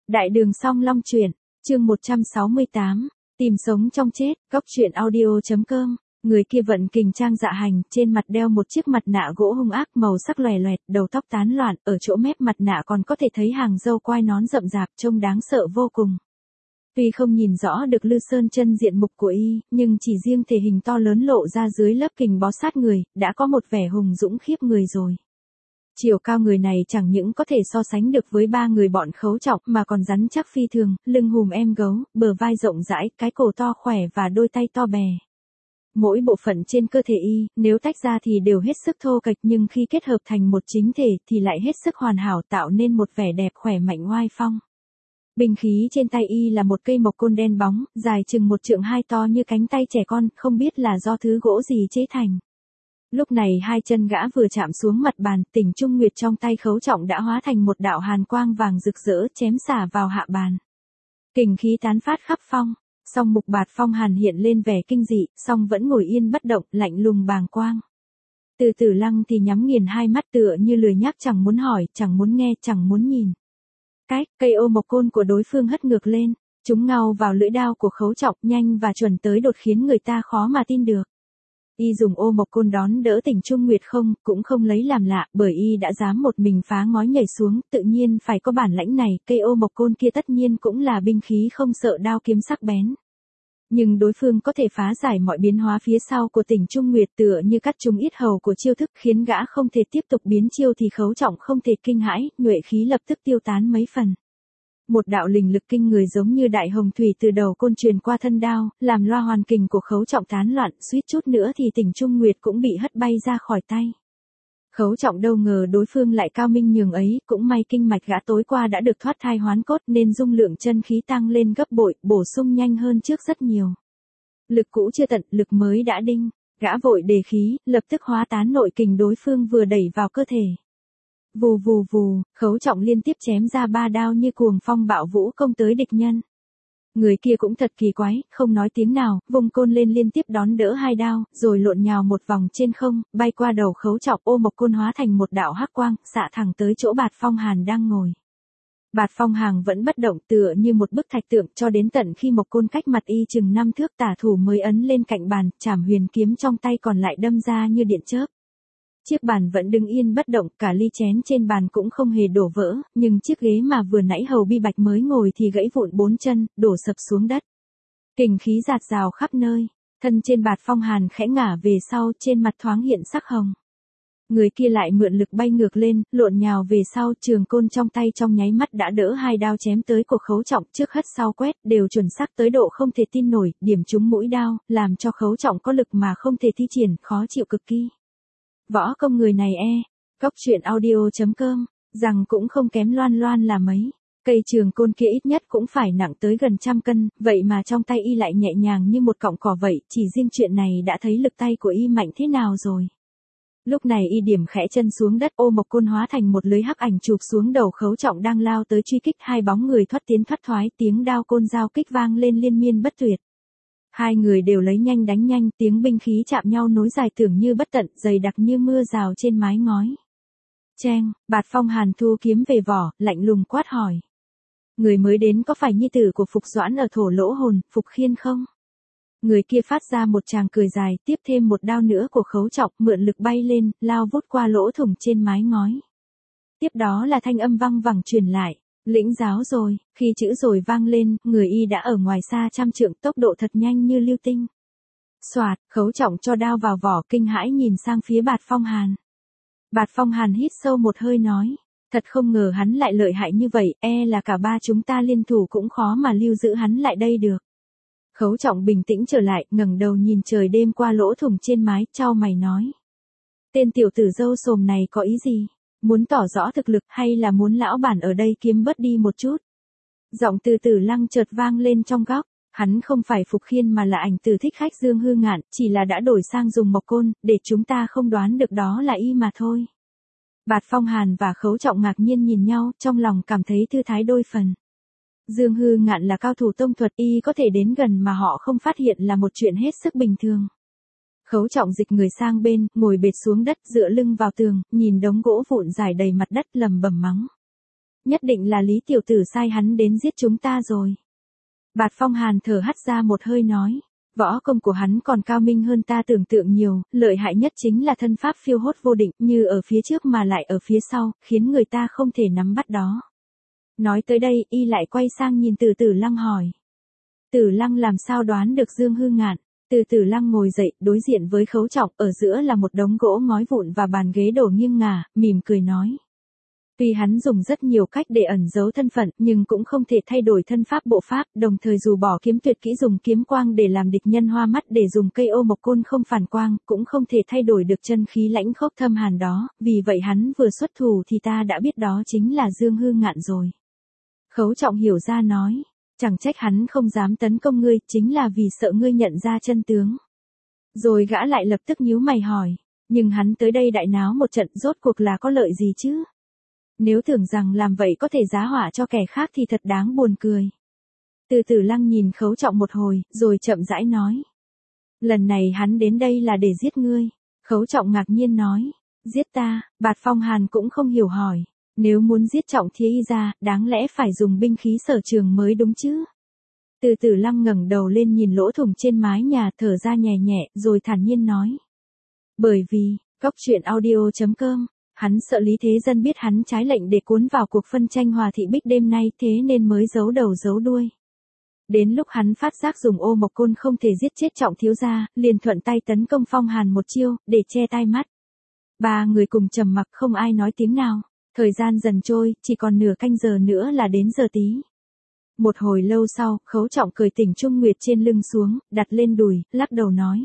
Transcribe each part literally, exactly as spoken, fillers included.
Đại đường song long truyện, chương một trăm sáu mươi tám, tìm sống trong chết, góc truyện audio.com. Người kia vận kình trang dạ hành, trên mặt đeo một chiếc mặt nạ gỗ hung ác màu sắc lòe loẹt, đầu tóc tán loạn, ở chỗ mép mặt nạ còn có thể thấy hàng râu quai nón rậm rạp, trông đáng sợ vô cùng. Tuy không nhìn rõ được Lư Sơn chân diện mục của y, nhưng chỉ riêng thể hình to lớn lộ ra dưới lớp kình bó sát người, đã có một vẻ hùng dũng khiếp người rồi. Chiều cao người này chẳng những có thể so sánh được với ba người bọn Khấu Trọng mà còn rắn chắc phi thường, lưng hùm em gấu, bờ vai rộng rãi, cái cổ to khỏe và đôi tay to bè. Mỗi bộ phận trên cơ thể y, nếu tách ra thì đều hết sức thô kệch, nhưng khi kết hợp thành một chính thể thì lại hết sức hoàn hảo, tạo nên một vẻ đẹp khỏe mạnh oai phong. Binh khí trên tay y là một cây mộc côn đen bóng, dài chừng một trượng hai, to như cánh tay trẻ con, không biết là do thứ gỗ gì chế thành. Lúc này hai chân gã vừa chạm xuống mặt bàn, Tỉnh Trung Nguyệt trong tay Khấu Trọng đã hóa thành một đạo hàn quang vàng rực rỡ, chém xả vào hạ bàn. Kình khí tán phát khắp phong, song mục Bạt Phong Hàn hiện lên vẻ kinh dị, song vẫn ngồi yên bất động, lạnh lùng bàng quang. Từ Tử Lăng thì nhắm nghiền hai mắt tựa như lười nhác, chẳng muốn hỏi, chẳng muốn nghe, chẳng muốn nhìn. Cái cây ô mộc côn của đối phương hất ngược lên, chúng ngao vào lưỡi đao của Khấu Trọng, nhanh và chuẩn tới đột khiến người ta khó mà tin được. Y dùng ô mộc côn đón đỡ Tỉnh Trung Nguyệt không, cũng không lấy làm lạ, bởi y đã dám một mình phá ngói nhảy xuống, tự nhiên phải có bản lãnh này, cây ô mộc côn kia tất nhiên cũng là binh khí không sợ đao kiếm sắc bén. Nhưng đối phương có thể phá giải mọi biến hóa phía sau của Tỉnh Trung Nguyệt tựa như cắt trúng yết hầu của chiêu thức, khiến gã không thể tiếp tục biến chiêu thì Khấu Trọng không thể kinh hãi, nhuệ khí lập tức tiêu tán mấy phần. Một đạo linh lực kinh người giống như đại hồng thủy từ đầu côn truyền qua thân đao, làm loa hoàn kình của Khấu Trọng tán loạn, suýt chút nữa thì Tỉnh Trung Nguyệt cũng bị hất bay ra khỏi tay. Khấu Trọng đâu ngờ đối phương lại cao minh nhường ấy, cũng may kinh mạch gã tối qua đã được thoát thai hoán cốt nên dung lượng chân khí tăng lên gấp bội, bổ sung nhanh hơn trước rất nhiều. Lực cũ chưa tận, lực mới đã đinh, gã vội đề khí, lập tức hóa tán nội kình đối phương vừa đẩy vào cơ thể. Vù vù vù, Khấu Trọng liên tiếp chém ra ba đao như cuồng phong bạo vũ công tới địch nhân. Người kia cũng thật kỳ quái, không nói tiếng nào, vung côn lên liên tiếp đón đỡ hai đao, rồi lộn nhào một vòng trên không, bay qua đầu Khấu Trọng, ô mộc côn hóa thành một đạo hắc quang, xạ thẳng tới chỗ Bạt Phong Hàn đang ngồi. Bạt Phong Hàn vẫn bất động tựa như một bức thạch tượng, cho đến tận khi mộc côn cách mặt y chừng năm thước tả thủ mới ấn lên cạnh bàn, trảm huyền kiếm trong tay còn lại đâm ra như điện chớp. Chiếc bàn vẫn đứng yên bất động, cả ly chén trên bàn cũng không hề đổ vỡ, nhưng chiếc ghế mà vừa nãy Hầu Bi Bạch mới ngồi thì gãy vụn bốn chân, đổ sập xuống đất. Kình khí rạt rào khắp nơi, thân trên Bạt Phong Hàn khẽ ngả về sau, trên mặt thoáng hiện sắc hồng. Người kia lại mượn lực bay ngược lên, lộn nhào về sau, trường côn trong tay trong nháy mắt đã đỡ hai đao chém tới của Khấu Trọng, trước hất sau quét, đều chuẩn xác tới độ không thể tin nổi, điểm trúng mũi đao, làm cho Khấu Trọng có lực mà không thể thi triển, khó chịu cực kỳ. Võ công người này e, góc truyện audio.com, rằng cũng không kém Loan Loan là mấy. Cây trường côn kia ít nhất cũng phải nặng tới gần trăm cân, vậy mà trong tay y lại nhẹ nhàng như một cọng cỏ vậy, chỉ riêng chuyện này đã thấy lực tay của y mạnh thế nào rồi. Lúc này y điểm khẽ chân xuống đất, ô mộc côn hóa thành một lưới hắc ảnh chụp xuống đầu Khấu Trọng đang lao tới truy kích, hai bóng người thoát tiến thoát thoái, tiếng đao côn giao kích vang lên liên miên bất tuyệt. Hai người đều lấy nhanh đánh nhanh, tiếng binh khí chạm nhau nối dài tưởng như bất tận, dày đặc như mưa rào trên mái ngói. Cheng, Bạt Phong Hàn thu kiếm về vỏ, lạnh lùng quát hỏi. Người mới đến có phải nhi tử của Phục Doãn ở Thổ Lỗ Hồn, Phục Khiên không? Người kia phát ra một tràng cười dài, tiếp thêm một đao nữa của Khấu Trọng, mượn lực bay lên, lao vút qua lỗ thủng trên mái ngói. Tiếp đó là thanh âm văng vẳng truyền lại. Lĩnh giáo rồi, khi chữ rồi vang lên, người y đã ở ngoài xa trăm trượng, tốc độ thật nhanh như lưu tinh. Soạt, Khấu Trọng cho đao vào vỏ, kinh hãi nhìn sang phía Bạt Phong Hàn. Bạt Phong Hàn hít sâu một hơi nói, thật không ngờ hắn lại lợi hại như vậy, e là cả ba chúng ta liên thủ cũng khó mà lưu giữ hắn lại đây được. Khấu Trọng bình tĩnh trở lại, ngẩng đầu nhìn trời đêm qua lỗ thủng trên mái, chau mày nói. Tên tiểu tử râu xồm này có ý gì? Muốn tỏ rõ thực lực hay là muốn lão bản ở đây kiếm bớt đi một chút? Giọng từ Tử Lăng chợt vang lên trong góc, hắn không phải Phục Khiên mà là ảnh tử thích khách Dương Hư Ngạn, chỉ là đã đổi sang dùng mộc côn, để chúng ta không đoán được đó là y mà thôi. Bạt Phong Hàn và Khấu Trọng ngạc nhiên nhìn nhau, trong lòng cảm thấy thư thái đôi phần. Dương Hư Ngạn là cao thủ tông thuật, y có thể đến gần mà họ không phát hiện là một chuyện hết sức bình thường. Khấu Trọng dịch người sang bên, ngồi bệt xuống đất, dựa lưng vào tường, nhìn đống gỗ vụn rải đầy mặt đất, lầm bầm mắng. nhất định là Lý tiểu tử sai hắn đến giết chúng ta rồi. Bạt Phong Hàn thở hắt ra một hơi nói, võ công của hắn còn cao minh hơn ta tưởng tượng nhiều, lợi hại nhất chính là thân pháp phiêu hốt vô định, như ở phía trước mà lại ở phía sau, khiến người ta không thể nắm bắt đó. Nói tới đây, y lại quay sang nhìn Từ Tử Lăng hỏi. Tử Lăng làm sao đoán được Dương Hư Ngạn? Từ Tử Lăng ngồi dậy, đối diện với Khấu Trọng, ở giữa là một đống gỗ ngói vụn và bàn ghế đổ nghiêng ngả, mỉm cười nói. Tuy hắn dùng rất nhiều cách để ẩn giấu thân phận, nhưng cũng không thể thay đổi thân pháp bộ pháp, đồng thời dù bỏ kiếm tuyệt kỹ dùng kiếm quang để làm địch nhân hoa mắt để dùng cây ô mộc côn không phản quang, cũng không thể thay đổi được chân khí lãnh khốc thâm hàn đó, vì vậy hắn vừa xuất thủ thì ta đã biết đó chính là Dương Hư Ngạn rồi. Khấu Trọng hiểu ra nói, chẳng trách hắn không dám tấn công ngươi, chính là vì sợ ngươi nhận ra chân tướng. Rồi gã lại lập tức nhíu mày hỏi, nhưng hắn tới đây đại náo một trận rốt cuộc là có lợi gì chứ? Nếu tưởng rằng làm vậy có thể giá họa cho kẻ khác thì thật đáng buồn cười. Từ Tử Lăng nhìn Khấu Trọng một hồi, rồi chậm rãi nói. Lần này hắn đến đây là để giết ngươi. Khấu Trọng ngạc nhiên nói, giết ta? Bạt Phong Hàn cũng không hiểu hỏi. Nếu muốn giết Trọng Thiế y ra, đáng lẽ phải dùng binh khí sở trường mới đúng chứ? Từ Tử Lăng ngẩng đầu lên nhìn lỗ thủng trên mái nhà, thở ra nhẹ nhẹ, rồi thản nhiên nói. Bởi vì, Cóc Truyện Audio chấm com, hắn sợ Lý Thế Dân biết hắn trái lệnh để cuốn vào cuộc phân tranh Hòa Thị Bích đêm nay, thế nên mới giấu đầu giấu đuôi. Đến lúc hắn phát giác dùng ô mộc côn không thể giết chết Trọng thiếu gia, liền thuận tay tấn công Phong Hàn một chiêu, để che tai mắt. Ba người cùng trầm mặc không ai nói tiếng nào. Thời gian dần trôi, chỉ còn nửa canh giờ nữa là đến giờ tí. Một hồi lâu sau, Khấu Trọng cởi Tỉnh Trung Nguyệt trên lưng xuống, đặt lên đùi, lắc đầu nói.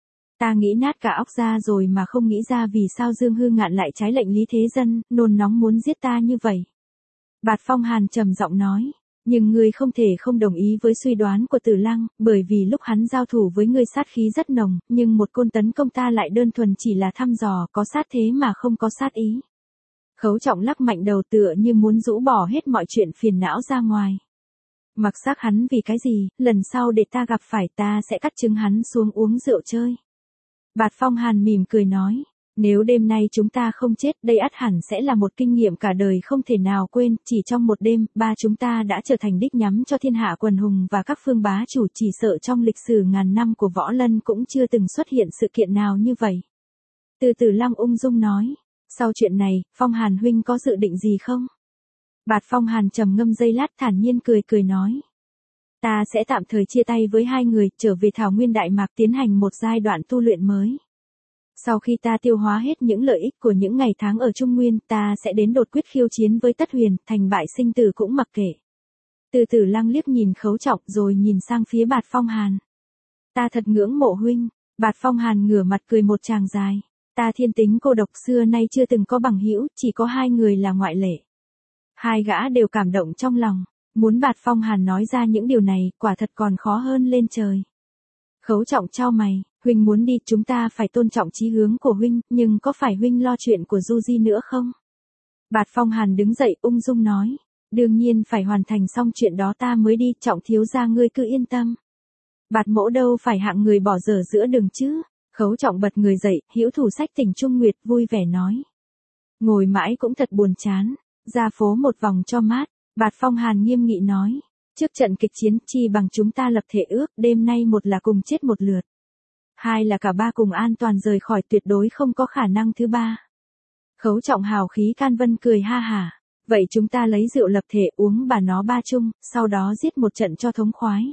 Ta nghĩ nát cả óc ra rồi mà không nghĩ ra vì sao Dương Hư Ngạn lại trái lệnh Lý Thế Dân, nôn nóng muốn giết ta như vậy. Bạt Phong Hàn trầm giọng nói, nhưng ngươi không thể không đồng ý với suy đoán của Tử Lăng, bởi vì lúc hắn giao thủ với ngươi sát khí rất nồng, nhưng một côn tấn công ta lại đơn thuần chỉ là thăm dò, có sát thế mà không có sát ý. Khấu Trọng lắc mạnh đầu tựa như muốn rũ bỏ hết mọi chuyện phiền não ra ngoài. Mặc xác hắn vì cái gì, lần sau để ta gặp phải ta sẽ cắt trứng hắn xuống uống rượu chơi. Bạt Phong Hàn mỉm cười nói, nếu đêm nay chúng ta không chết, đây ắt hẳn sẽ là một kinh nghiệm cả đời không thể nào quên, chỉ trong một đêm, ba chúng ta đã trở thành đích nhắm cho thiên hạ quần hùng và các phương bá chủ, chỉ sợ trong lịch sử ngàn năm của Võ Lân cũng chưa từng xuất hiện sự kiện nào như vậy. Từ Tử Lăng ung dung nói, sau chuyện này, Phong Hàn huynh có dự định gì không? Bạt Phong Hàn trầm ngâm giây lát thản nhiên cười cười nói. Ta sẽ tạm thời chia tay với hai người, trở về Thảo Nguyên Đại Mạc tiến hành một giai đoạn tu luyện mới. Sau khi ta tiêu hóa hết những lợi ích của những ngày tháng ở Trung Nguyên, ta sẽ đến đột quyết khiêu chiến với Tất Huyền, thành bại sinh tử cũng mặc kệ. Từ Tử Lăng liếc nhìn Khấu Trọng rồi nhìn sang phía Bạt Phong Hàn. Ta thật ngưỡng mộ huynh. Bạt Phong Hàn ngửa mặt cười một tràng dài. Ta thiên tính cô độc xưa nay chưa từng có bằng hữu, chỉ có hai người là ngoại lệ. Hai gã đều cảm động trong lòng. Muốn Bạt Phong Hàn nói ra những điều này, quả thật còn khó hơn lên trời. Khấu Trọng chau mày, huynh muốn đi, chúng ta phải tôn trọng chí hướng của huynh, nhưng có phải huynh lo chuyện của Du Di nữa không? Bạt Phong Hàn đứng dậy ung dung nói, đương nhiên phải hoàn thành xong chuyện đó ta mới đi, Trọng thiếu gia ngươi cứ yên tâm. Bạt mỗ đâu phải hạng người bỏ dở giữa đường chứ. Khấu Trọng bật người dậy, hữu thủ sách Tỉnh Trung Nguyệt vui vẻ nói. Ngồi mãi cũng thật buồn chán, ra phố một vòng cho mát. Bạt Phong Hàn nghiêm nghị nói, trước trận kịch chiến chi bằng chúng ta lập thể ước, đêm nay một là cùng chết một lượt. Hai là cả ba cùng an toàn rời khỏi, tuyệt đối không có khả năng thứ ba. Khấu Trọng hào khí can vân cười ha hả, vậy chúng ta lấy rượu lập thể uống bà nó ba chung, sau đó giết một trận cho thống khoái.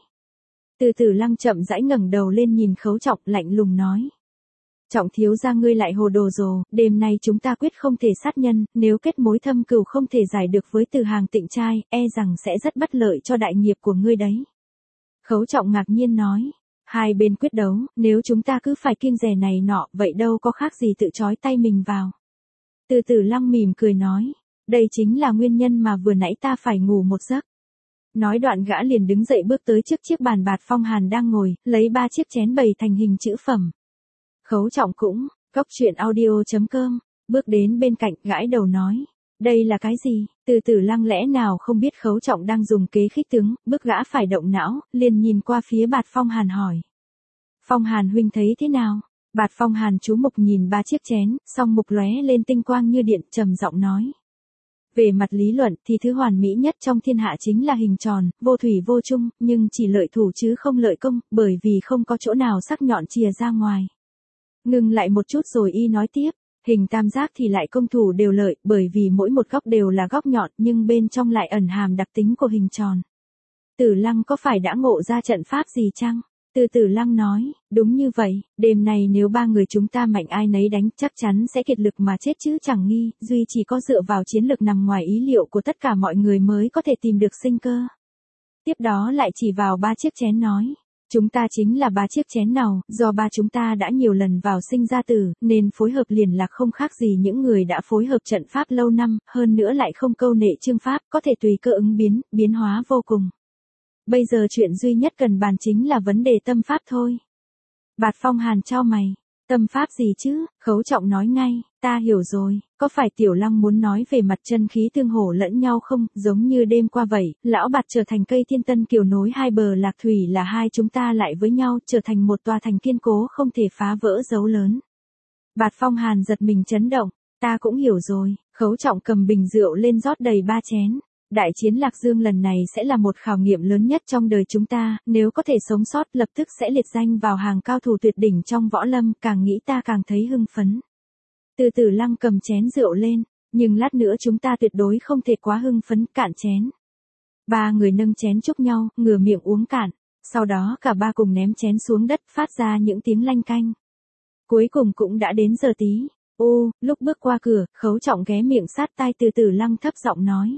Từ Tử Lăng chậm rãi ngẩng đầu lên nhìn Khấu Trọng lạnh lùng nói. Trọng thiếu gia ngươi lại hồ đồ rồ, đêm nay chúng ta quyết không thể sát nhân, nếu kết mối thâm cừu không thể giải được với Từ Hàng Tịnh trai, e rằng sẽ rất bất lợi cho đại nghiệp của ngươi đấy. Khấu Trọng ngạc nhiên nói, hai bên quyết đấu, nếu chúng ta cứ phải kiêng dè này nọ, vậy đâu có khác gì tự trói tay mình vào. Từ Tử Lăng mỉm cười nói, đây chính là nguyên nhân mà vừa nãy ta phải ngủ một giấc. Nói đoạn gã liền đứng dậy bước tới trước chiếc bàn Bạt Phong Hàn đang ngồi, lấy ba chiếc chén bày thành hình chữ phẩm. Khấu Trọng cũng, Cóc Truyện Audio chấm com, bước đến bên cạnh gãi đầu nói, đây là cái gì? Từ Tử Lăng lẽ nào không biết Khấu Trọng đang dùng kế khích tướng, bức gã phải động não, liền nhìn qua phía Bạt Phong Hàn hỏi. Phong Hàn huynh thấy thế nào? Bạt Phong Hàn chú mục nhìn ba chiếc chén, song mục lóe lên tinh quang như điện, trầm giọng nói. Về mặt lý luận thì thứ hoàn mỹ nhất trong thiên hạ chính là hình tròn, vô thủy vô chung, nhưng chỉ lợi thủ chứ không lợi công, bởi vì không có chỗ nào sắc nhọn chìa ra ngoài. Ngừng lại một chút rồi y nói tiếp, hình tam giác thì lại công thủ đều lợi, bởi vì mỗi một góc đều là góc nhọn nhưng bên trong lại ẩn hàm đặc tính của hình tròn. Tử Lăng có phải đã ngộ ra trận pháp gì chăng? Từ Tử Lăng nói, đúng như vậy, đêm này nếu ba người chúng ta mạnh ai nấy đánh chắc chắn sẽ kiệt lực mà chết chứ chẳng nghi, duy chỉ có dựa vào chiến lược nằm ngoài ý liệu của tất cả mọi người mới có thể tìm được sinh cơ. Tiếp đó lại chỉ vào ba chiếc chén nói, chúng ta chính là ba chiếc chén nào, do ba chúng ta đã nhiều lần vào sinh ra tử, nên phối hợp liền lạc không khác gì những người đã phối hợp trận pháp lâu năm, hơn nữa lại không câu nệ chương pháp, có thể tùy cơ ứng biến, biến hóa vô cùng. Bây giờ chuyện duy nhất cần bàn chính là vấn đề tâm pháp thôi. Bạt Phong Hàn chau mày, tâm pháp gì chứ? Khấu Trọng nói ngay, ta hiểu rồi, có phải Tiểu Lăng muốn nói về mặt chân khí tương hỗ lẫn nhau không, giống như đêm qua vậy, lão Bạt trở thành cây thiên tân kiều nối hai bờ lạc thủy là hai chúng ta lại với nhau, trở thành một tòa thành kiên cố không thể phá vỡ dấu lớn. Bạt Phong Hàn giật mình chấn động, ta cũng hiểu rồi, Khấu Trọng cầm bình rượu lên rót đầy ba chén. Đại chiến Lạc Dương lần này sẽ là một khảo nghiệm lớn nhất trong đời chúng ta, nếu có thể sống sót lập tức sẽ liệt danh vào hàng cao thủ tuyệt đỉnh trong võ lâm, càng nghĩ ta càng thấy hưng phấn. Từ Tử Lăng cầm chén rượu lên, nhưng lát nữa chúng ta tuyệt đối không thể quá hưng phấn, cạn chén. Ba người nâng chén chúc nhau, ngửa miệng uống cạn, sau đó cả ba cùng ném chén xuống đất phát ra những tiếng lanh canh. Cuối cùng cũng đã đến giờ tí, ô, lúc bước qua cửa, Khấu Trọng ghé miệng sát tai Từ Tử Lăng thấp giọng nói.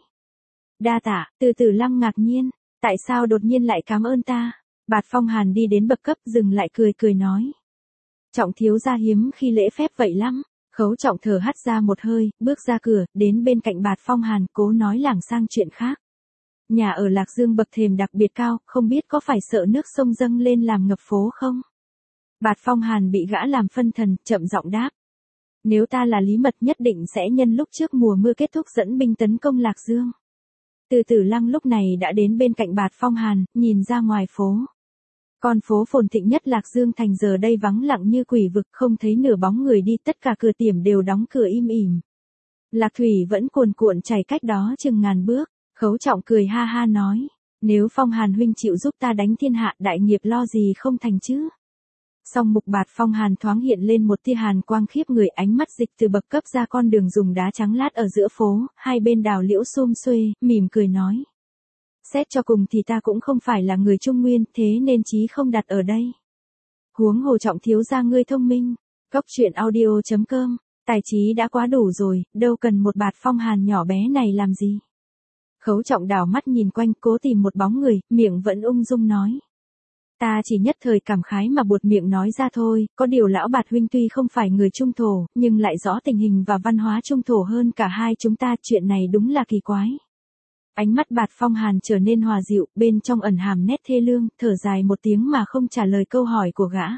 Đa tạ, Từ Tử Lăng ngạc nhiên, tại sao đột nhiên lại cảm ơn ta? Bạt Phong Hàn đi đến bậc cấp dừng lại cười cười nói. Trọng thiếu gia hiếm khi lễ phép vậy lắm. Khấu Trọng thở hắt ra một hơi, bước ra cửa, đến bên cạnh Bạt Phong Hàn, cố nói lảng sang chuyện khác. Nhà ở Lạc Dương bậc thềm đặc biệt cao, không biết có phải sợ nước sông dâng lên làm ngập phố không? Bạt Phong Hàn bị gã làm phân thần, chậm giọng đáp. Nếu ta là Lý Mật nhất định sẽ nhân lúc trước mùa mưa kết thúc dẫn binh tấn công Lạc Dương. Từ Tử Lăng lúc này đã đến bên cạnh Bạt Phong Hàn, nhìn ra ngoài phố. Con phố phồn thịnh nhất Lạc Dương thành giờ đây vắng lặng như quỷ vực, không thấy nửa bóng người đi, tất cả cửa tiệm đều đóng cửa im ỉm. Lạc thủy vẫn cuồn cuộn chảy cách đó chừng ngàn bước, Khấu Trọng cười ha ha nói, nếu Phong Hàn huynh chịu giúp ta đánh thiên hạ, đại nghiệp lo gì không thành chứ. Song mục Bạt Phong Hàn thoáng hiện lên một tia hàn quang khiếp người, ánh mắt dịch từ bậc cấp ra con đường dùng đá trắng lát ở giữa phố, hai bên đào liễu sum xuê, mỉm cười nói. Xét cho cùng thì ta cũng không phải là người Trung Nguyên, thế nên chí không đặt ở đây. Huống hồ Trọng thiếu gia ngươi thông minh, Cốc truyện audio chấm com, tài trí đã quá đủ rồi, đâu cần một Bạt Phong Hàn nhỏ bé này làm gì. Khấu Trọng đảo mắt nhìn quanh cố tìm một bóng người, miệng vẫn ung dung nói. Ta chỉ nhất thời cảm khái mà buột miệng nói ra thôi, có điều lão Bạt huynh tuy không phải người Trung thổ, nhưng lại rõ tình hình và văn hóa Trung thổ hơn cả hai chúng ta, chuyện này đúng là kỳ quái. Ánh mắt Bạt Phong Hàn trở nên hòa dịu, bên trong ẩn hàm nét thê lương, thở dài một tiếng mà không trả lời câu hỏi của gã.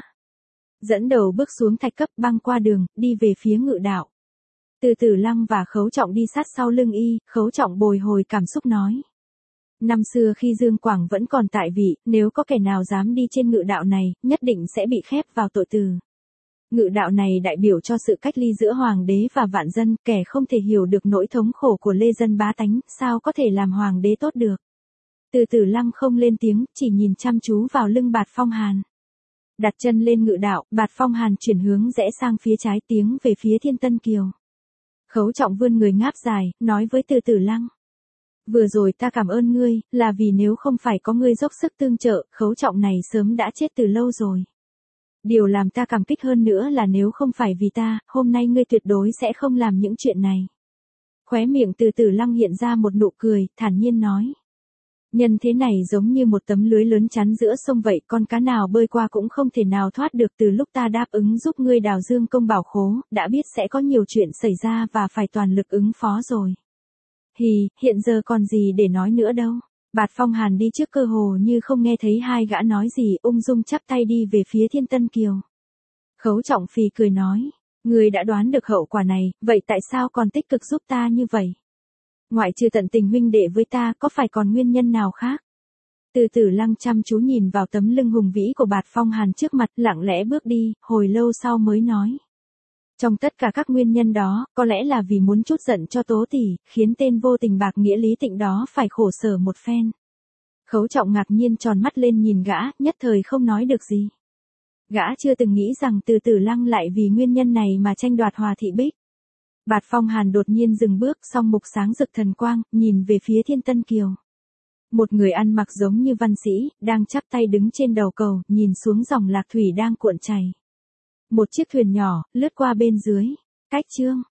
Dẫn đầu bước xuống thạch cấp băng qua đường, đi về phía Ngự Đạo. Từ Tử Lăng và Khấu Trọng đi sát sau lưng y, Khấu Trọng bồi hồi cảm xúc nói. Năm xưa khi Dương Quảng vẫn còn tại vị, nếu có kẻ nào dám đi trên ngự đạo này, nhất định sẽ bị khép vào tội tử. Ngự đạo này đại biểu cho sự cách ly giữa hoàng đế và vạn dân, kẻ không thể hiểu được nỗi thống khổ của lê dân bá tánh, sao có thể làm hoàng đế tốt được. Từ Tử Lăng không lên tiếng, chỉ nhìn chăm chú vào lưng Bạt Phong Hàn. Đặt chân lên ngự đạo, Bạt Phong Hàn chuyển hướng rẽ sang phía trái, tiến về phía Thiên Tân Kiều. Khấu Trọng vươn người ngáp dài, nói với Từ Tử Lăng. Vừa rồi ta cảm ơn ngươi, là vì nếu không phải có ngươi dốc sức tương trợ, Khấu Trọng này sớm đã chết từ lâu rồi. Điều làm ta cảm kích hơn nữa là nếu không phải vì ta, hôm nay ngươi tuyệt đối sẽ không làm những chuyện này. Khóe miệng Từ Tử Lăng hiện ra một nụ cười, thản nhiên nói. Nhân thế này giống như một tấm lưới lớn chắn giữa sông vậy, con cá nào bơi qua cũng không thể nào thoát được. Từ lúc ta đáp ứng giúp ngươi đào Dương công bảo khố, đã biết sẽ có nhiều chuyện xảy ra và phải toàn lực ứng phó rồi. Hì, hiện giờ còn gì để nói nữa đâu. Bạt Phong Hàn đi trước cơ hồ như không nghe thấy hai gã nói gì, ung dung chắp tay đi về phía Thiên Tân Kiều. Khấu Trọng phì cười nói, ngươi đã đoán được hậu quả này, vậy tại sao còn tích cực giúp ta như vậy? Ngoại trừ tận tình huynh đệ với ta, có phải còn nguyên nhân nào khác? Từ Tử Lăng chăm chú nhìn vào tấm lưng hùng vĩ của Bạt Phong Hàn trước mặt, lặng lẽ bước đi, hồi lâu sau mới nói. Trong tất cả các nguyên nhân đó, có lẽ là vì muốn trút giận cho Tố tỷ, khiến tên vô tình bạc nghĩa Lý Tịnh đó phải khổ sở một phen. Khấu Trọng ngạc nhiên tròn mắt lên nhìn gã, nhất thời không nói được gì. Gã chưa từng nghĩ rằng Từ Tử Lăng lại vì nguyên nhân này mà tranh đoạt Hòa Thị Bích. Bạt Phong Hàn đột nhiên dừng bước, song mục sáng rực thần quang, nhìn về phía Thiên Tân Kiều. Một người ăn mặc giống như văn sĩ, đang chắp tay đứng trên đầu cầu, nhìn xuống dòng lạc thủy đang cuộn chảy. Một chiếc thuyền nhỏ, lướt qua bên dưới. Cách chương.